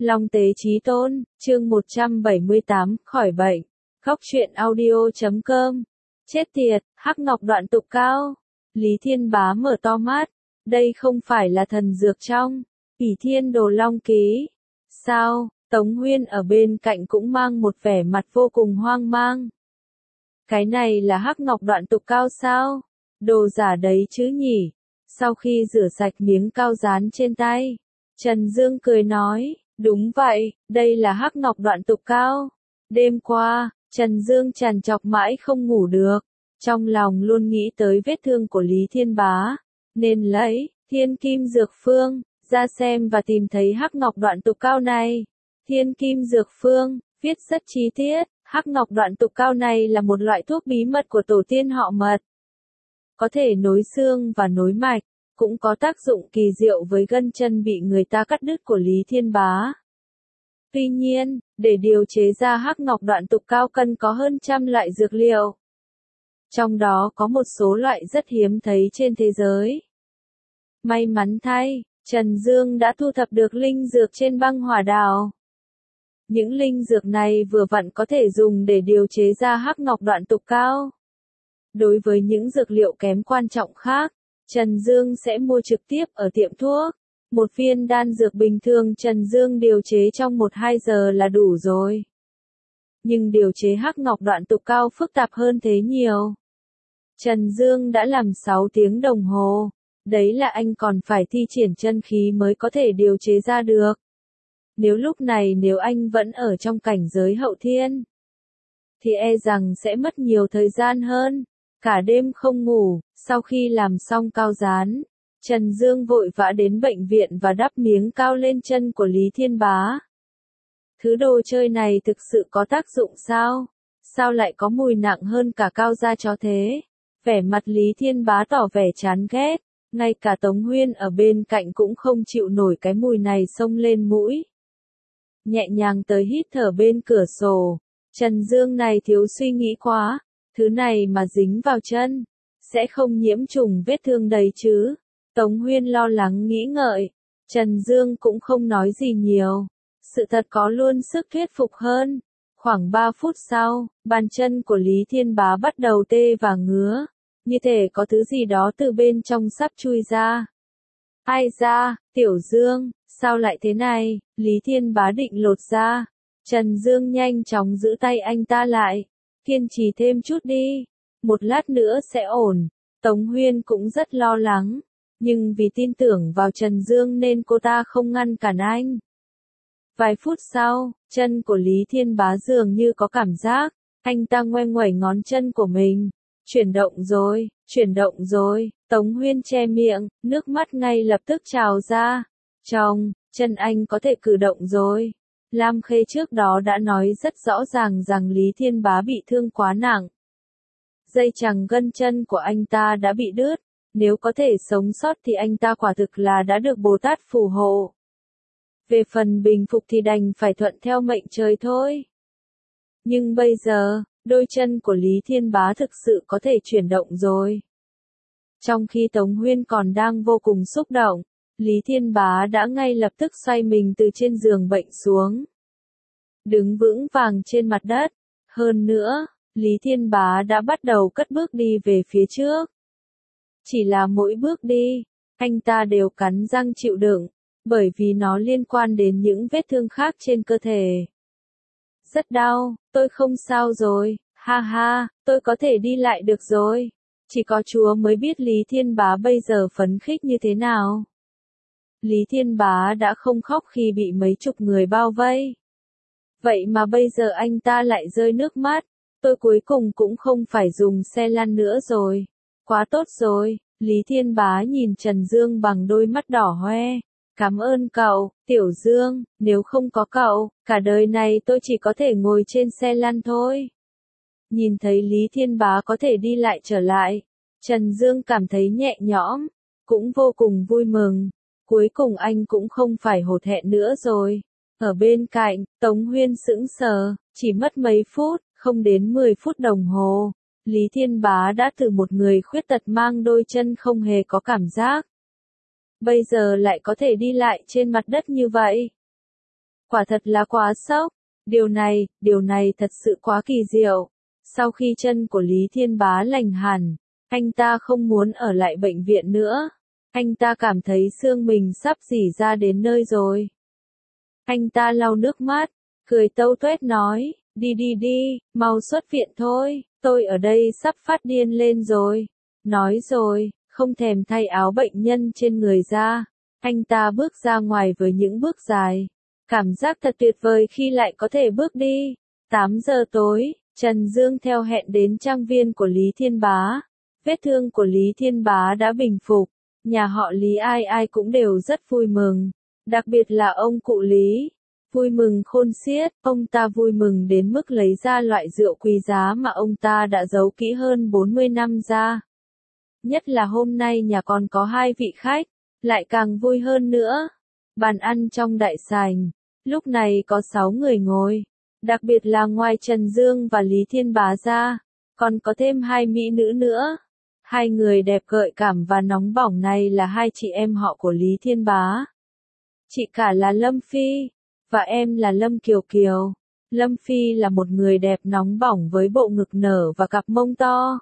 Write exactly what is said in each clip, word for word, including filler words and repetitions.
Long tế chí tôn, chương một trăm bảy mươi tám, khỏi bệnh. Góc truyện audio chấm com. Chết tiệt, hắc ngọc đoạn tục cao. Lý Thiên Bá mở to mắt. Đây không phải là thần dược trong Ỷ Thiên Đồ Long Ký. Sao? Tống Huyên ở bên cạnh cũng mang một vẻ mặt vô cùng hoang mang. Cái này là hắc ngọc đoạn tục cao sao? Đồ giả đấy chứ nhỉ? Sau khi rửa sạch miếng cao dán trên tay, Trần Dương cười nói, đúng vậy, đây là hắc ngọc đoạn tục cao. Đêm qua, Trần Dương trằn trọc mãi không ngủ được, trong lòng luôn nghĩ tới vết thương của Lý Thiên Bá, nên lấy Thiên Kim Dược Phương ra xem và tìm thấy hắc ngọc đoạn tục cao này. Thiên Kim Dược Phương viết rất chi tiết, hắc ngọc đoạn tục cao này là một loại thuốc bí mật của tổ tiên họ Mật, có thể nối xương và nối mạch, cũng có tác dụng kỳ diệu với gân chân bị người ta cắt đứt của Lý Thiên Bá. Tuy nhiên, để điều chế ra hắc ngọc đoạn tục cao cần có hơn trăm loại dược liệu. Trong đó có một số loại rất hiếm thấy trên thế giới. May mắn thay, Trần Dương đã thu thập được linh dược trên băng hỏa đảo. Những linh dược này vừa vặn có thể dùng để điều chế ra hắc ngọc đoạn tục cao. Đối với những dược liệu kém quan trọng khác, Trần Dương sẽ mua trực tiếp ở tiệm thuốc. Một viên đan dược bình thường Trần Dương điều chế trong một đến hai giờ là đủ rồi. Nhưng điều chế hắc ngọc đoạn tục cao phức tạp hơn thế nhiều. Trần Dương đã làm sáu tiếng đồng hồ. Đấy là anh còn phải thi triển chân khí mới có thể điều chế ra được. Nếu lúc này nếu anh vẫn ở trong cảnh giới hậu thiên, thì e rằng sẽ mất nhiều thời gian hơn. Cả đêm không ngủ, sau khi làm xong cao dán, Trần Dương vội vã đến bệnh viện và đắp miếng cao lên chân của Lý Thiên Bá. Thứ đồ chơi này thực sự có tác dụng sao? Sao lại có mùi nặng hơn cả cao da chó thế? Vẻ mặt Lý Thiên Bá tỏ vẻ chán ghét, ngay cả Tống Huyên ở bên cạnh cũng không chịu nổi cái mùi này xông lên mũi. Nhẹ nhàng tới hít thở bên cửa sổ, Trần Dương này thiếu suy nghĩ quá. Thứ này mà dính vào chân, sẽ không nhiễm trùng vết thương đấy chứ? Tống Huyên lo lắng nghĩ ngợi, Trần Dương cũng không nói gì nhiều. Sự thật có luôn sức thuyết phục hơn. Khoảng ba phút sau, bàn chân của Lý Thiên Bá bắt đầu tê và ngứa, như thể có thứ gì đó từ bên trong sắp chui ra. Ai da, Tiểu Dương, sao lại thế này? Lý Thiên Bá định lột ra. Trần Dương nhanh chóng giữ tay anh ta lại. Kiên trì thêm chút đi, một lát nữa sẽ ổn. Tống Huyên cũng rất lo lắng, nhưng vì tin tưởng vào Trần Dương nên cô ta không ngăn cản anh. Vài phút sau, chân của Lý Thiên Bá dường như có cảm giác, anh ta ngoe nguẩy ngón chân của mình. Chuyển động rồi, chuyển động rồi, Tống Huyên che miệng, nước mắt ngay lập tức trào ra. Chồng, chân anh có thể cử động rồi. Lam Khê trước đó đã nói rất rõ ràng rằng Lý Thiên Bá bị thương quá nặng. Dây chằng gân chân của anh ta đã bị đứt, nếu có thể sống sót thì anh ta quả thực là đã được Bồ Tát phù hộ. Về phần bình phục thì đành phải thuận theo mệnh trời thôi. Nhưng bây giờ, đôi chân của Lý Thiên Bá thực sự có thể chuyển động rồi. Trong khi Tống Huyên còn đang vô cùng xúc động, Lý Thiên Bá đã ngay lập tức xoay mình từ trên giường bệnh xuống. Đứng vững vàng trên mặt đất. Hơn nữa, Lý Thiên Bá đã bắt đầu cất bước đi về phía trước. Chỉ là mỗi bước đi, anh ta đều cắn răng chịu đựng, bởi vì nó liên quan đến những vết thương khác trên cơ thể. Rất đau, tôi không sao rồi, ha ha, tôi có thể đi lại được rồi. Chỉ có Chúa mới biết Lý Thiên Bá bây giờ phấn khích như thế nào. Lý Thiên Bá đã không khóc khi bị mấy chục người bao vây. Vậy mà bây giờ anh ta lại rơi nước mắt. Tôi cuối cùng cũng không phải dùng xe lăn nữa rồi. Quá tốt rồi. Lý Thiên Bá nhìn Trần Dương bằng đôi mắt đỏ hoe. Cảm ơn cậu, Tiểu Dương, nếu không có cậu, cả đời này tôi chỉ có thể ngồi trên xe lăn thôi. Nhìn thấy Lý Thiên Bá có thể đi lại trở lại, Trần Dương cảm thấy nhẹ nhõm, cũng vô cùng vui mừng. Cuối cùng anh cũng không phải hổ thẹn nữa rồi. Ở bên cạnh, Tống Huyên sững sờ, chỉ mất mấy phút, không đến mười phút đồng hồ. Lý Thiên Bá đã từ một người khuyết tật mang đôi chân không hề có cảm giác. Bây giờ lại có thể đi lại trên mặt đất như vậy. Quả thật là quá sốc. Điều này, điều này thật sự quá kỳ diệu. Sau khi chân của Lý Thiên Bá lành hẳn, anh ta không muốn ở lại bệnh viện nữa. Anh ta cảm thấy xương mình sắp rỉ ra đến nơi rồi. Anh ta lau nước mắt, cười tâu tuét nói, đi đi đi, mau xuất viện thôi, tôi ở đây sắp phát điên lên rồi. Nói rồi, không thèm thay áo bệnh nhân trên người ra, anh ta bước ra ngoài với những bước dài. Cảm giác thật tuyệt vời khi lại có thể bước đi. tám giờ tối, Trần Dương theo hẹn đến trang viên của Lý Thiên Bá. Vết thương của Lý Thiên Bá đã bình phục, nhà họ Lý ai ai cũng đều rất vui mừng, đặc biệt là ông cụ Lý. Vui mừng khôn xiết, ông ta vui mừng đến mức lấy ra loại rượu quý giá mà ông ta đã giấu kỹ hơn bốn mươi năm ra. Nhất là hôm nay nhà còn có hai vị khách, lại càng vui hơn nữa. Bàn ăn trong đại sảnh, lúc này có sáu người ngồi, đặc biệt là ngoài Trần Dương và Lý Thiên Bá ra, còn có thêm hai mỹ nữ nữa. Hai người đẹp gợi cảm và nóng bỏng này là hai chị em họ của Lý Thiên Bá. Chị cả là Lâm Phi, và em là Lâm Kiều Kiều. Lâm Phi là một người đẹp nóng bỏng với bộ ngực nở và cặp mông to.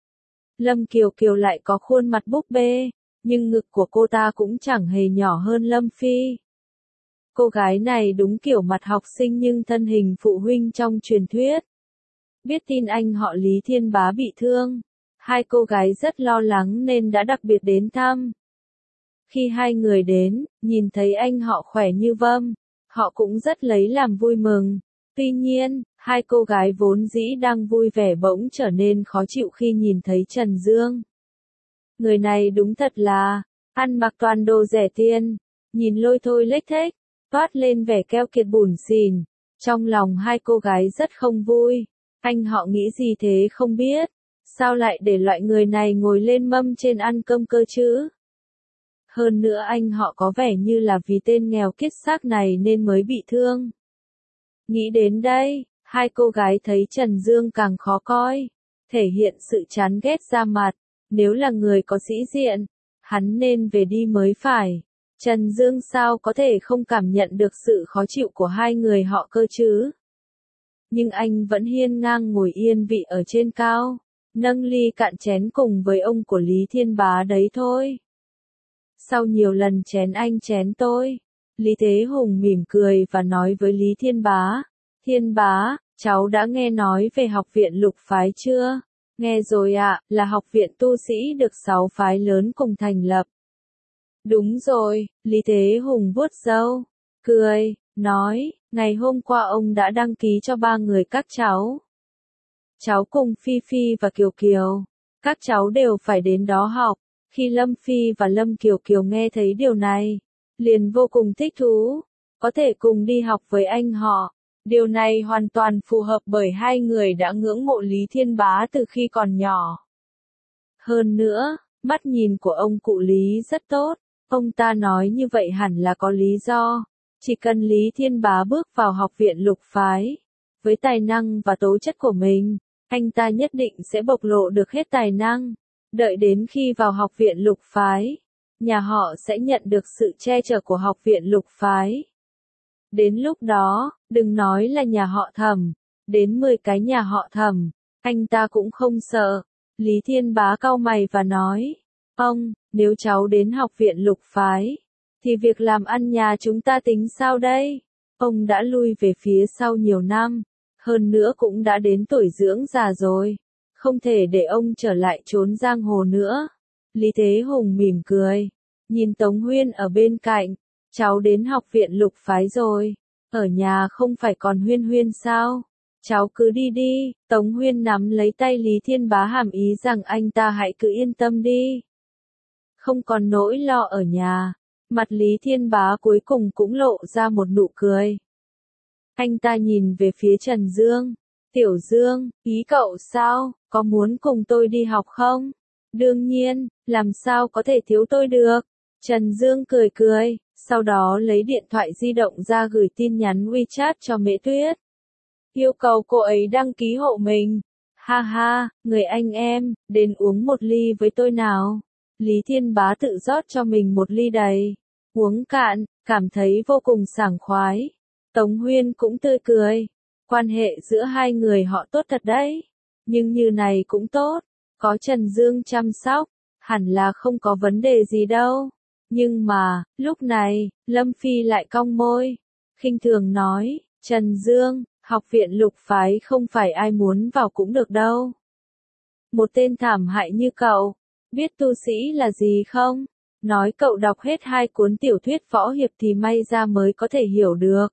Lâm Kiều Kiều lại có khuôn mặt búp bê, nhưng ngực của cô ta cũng chẳng hề nhỏ hơn Lâm Phi. Cô gái này đúng kiểu mặt học sinh nhưng thân hình phụ huynh trong truyền thuyết. Biết tin anh họ Lý Thiên Bá bị thương, hai cô gái rất lo lắng nên đã đặc biệt đến thăm. Khi hai người đến, nhìn thấy anh họ khỏe như vâm, họ cũng rất lấy làm vui mừng. Tuy nhiên, hai cô gái vốn dĩ đang vui vẻ bỗng trở nên khó chịu khi nhìn thấy Trần Dương. Người này đúng thật là, ăn mặc toàn đồ rẻ tiền, nhìn lôi thôi lếch thếch, toát lên vẻ keo kiệt bủn xỉn. Trong lòng hai cô gái rất không vui, anh họ nghĩ gì thế không biết, sao lại để loại người này ngồi lên mâm trên ăn cơm cơ chứ? Hơn nữa anh họ có vẻ như là vì tên nghèo kiết xác này nên mới bị thương. Nghĩ đến đây, hai cô gái thấy Trần Dương càng khó coi, thể hiện sự chán ghét ra mặt. Nếu là người có sĩ diện, hắn nên về đi mới phải. Trần Dương sao có thể không cảm nhận được sự khó chịu của hai người họ cơ chứ? Nhưng anh vẫn hiên ngang ngồi yên vị ở trên cao, nâng ly cạn chén cùng với ông của Lý Thiên Bá đấy thôi. Sau nhiều lần chén anh chén tôi, Lý Thế Hùng mỉm cười và nói với Lý Thiên Bá, Thiên Bá, cháu đã nghe nói về học viện Lục Phái chưa? Nghe rồi ạ, à, là học viện tu sĩ được sáu phái lớn cùng thành lập. Đúng rồi, Lý Thế Hùng vuốt râu, cười, nói, ngày hôm qua ông đã đăng ký cho ba người các cháu. Cháu cùng Phi Phi và Kiều Kiều, các cháu đều phải đến đó học. Khi Lâm Phi và Lâm Kiều Kiều nghe thấy điều này, liền vô cùng thích thú, có thể cùng đi học với anh họ. Điều này hoàn toàn phù hợp bởi hai người đã ngưỡng mộ Lý Thiên Bá từ khi còn nhỏ. Hơn nữa, mắt nhìn của ông cụ Lý rất tốt, ông ta nói như vậy hẳn là có lý do. Chỉ cần Lý Thiên Bá bước vào học viện Lục Phái, với tài năng và tố chất của mình, anh ta nhất định sẽ bộc lộ được hết tài năng. Đợi đến khi vào học viện Lục Phái, nhà họ sẽ nhận được sự che chở của học viện Lục Phái. Đến lúc đó, đừng nói là nhà họ Thẩm, đến mười cái nhà họ Thẩm, anh ta cũng không sợ. Lý Thiên Bá cau mày và nói, ông, nếu cháu đến học viện Lục Phái, thì việc làm ăn nhà chúng ta tính sao đây? Ông đã lui về phía sau nhiều năm, hơn nữa cũng đã đến tuổi dưỡng già rồi. Không thể để ông trở lại trốn giang hồ nữa. Lý Thế Hùng mỉm cười, nhìn Tống Huyên ở bên cạnh, cháu đến học viện Lục Phái rồi, ở nhà không phải còn Huyên Huyên sao? Cháu cứ đi đi. Tống Huyên nắm lấy tay Lý Thiên Bá hàm ý rằng anh ta hãy cứ yên tâm đi. Không còn nỗi lo ở nhà, mặt Lý Thiên Bá cuối cùng cũng lộ ra một nụ cười. Anh ta nhìn về phía Trần Dương. Tiểu Dương, ý cậu sao, có muốn cùng tôi đi học không? Đương nhiên, làm sao có thể thiếu tôi được? Trần Dương cười cười, sau đó lấy điện thoại di động ra gửi tin nhắn WeChat cho Mễ Tuyết. Yêu cầu cô ấy đăng ký hộ mình. Ha ha, người anh em, đến uống một ly với tôi nào. Lý Thiên Bá tự rót cho mình một ly đầy. Uống cạn, cảm thấy vô cùng sảng khoái. Tống Huyên cũng tươi cười. Quan hệ giữa hai người họ tốt thật đấy. Nhưng như này cũng tốt. Có Trần Dương chăm sóc, hẳn là không có vấn đề gì đâu. Nhưng mà, lúc này, Lâm Phi lại cong môi. Khinh thường nói, Trần Dương, học viện Lục phái không phải ai muốn vào cũng được đâu. Một tên thảm hại như cậu, biết tu sĩ là gì không? Nói cậu đọc hết hai cuốn tiểu thuyết võ hiệp thì may ra mới có thể hiểu được.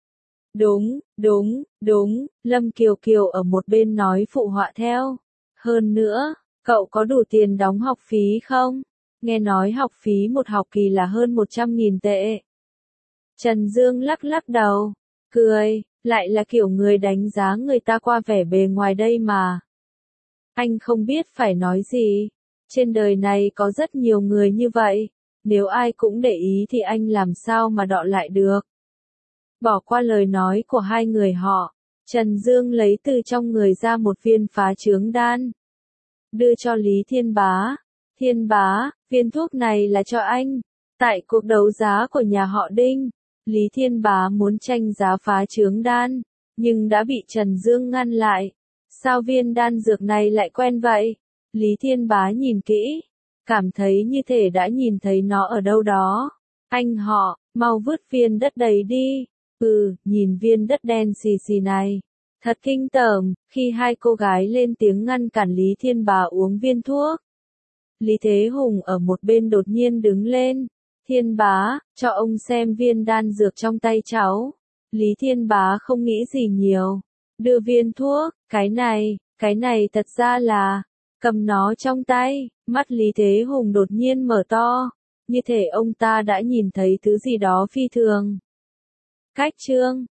Đúng, đúng, đúng, Lâm Kiều Kiều ở một bên nói phụ họa theo. Hơn nữa, cậu có đủ tiền đóng học phí không? Nghe nói học phí một học kỳ là hơn một trăm nghìn tệ. Trần Dương lắc lắc đầu, cười, lại là kiểu người đánh giá người ta qua vẻ bề ngoài đây mà. Anh không biết phải nói gì. Trên đời này có rất nhiều người như vậy. Nếu ai cũng để ý thì anh làm sao mà đọ lại được. Bỏ qua lời nói của hai người họ, Trần Dương lấy từ trong người ra một viên phá trướng đan. Đưa cho Lý Thiên Bá. Thiên Bá, viên thuốc này là cho anh. Tại cuộc đấu giá của nhà họ Đinh, Lý Thiên Bá muốn tranh giá phá trướng đan, nhưng đã bị Trần Dương ngăn lại. Sao viên đan dược này lại quen vậy? Lý Thiên Bá nhìn kỹ, cảm thấy như thể đã nhìn thấy nó ở đâu đó. Anh họ, mau vứt viên đất đầy đi. Ừ, nhìn viên đất đen xì xì này. Thật kinh tởm, khi hai cô gái lên tiếng ngăn cản Lý Thiên Bá uống viên thuốc. Lý Thế Hùng ở một bên đột nhiên đứng lên. Thiên Bá, cho ông xem viên đan dược trong tay cháu. Lý Thiên Bá không nghĩ gì nhiều. Đưa viên thuốc, cái này, cái này thật ra là, cầm nó trong tay, mắt Lý Thế Hùng đột nhiên mở to, như thể ông ta đã nhìn thấy thứ gì đó phi thường. Cách chương